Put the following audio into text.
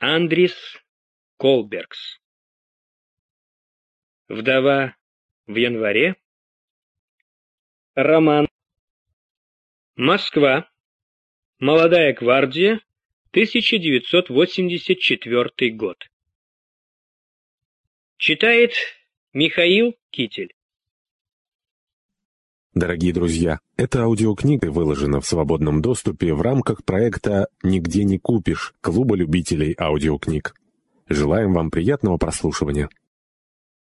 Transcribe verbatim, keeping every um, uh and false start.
Андрис Колбергс. Вдова в январе. Роман. Москва. Молодая гвардия. тысяча девятьсот восемьдесят четвёртый год. Читает Михаил Китель. Дорогие друзья, эта аудиокнига выложена в свободном доступе в рамках проекта «Нигде не купишь» Клуба любителей аудиокниг. Желаем вам приятного прослушивания.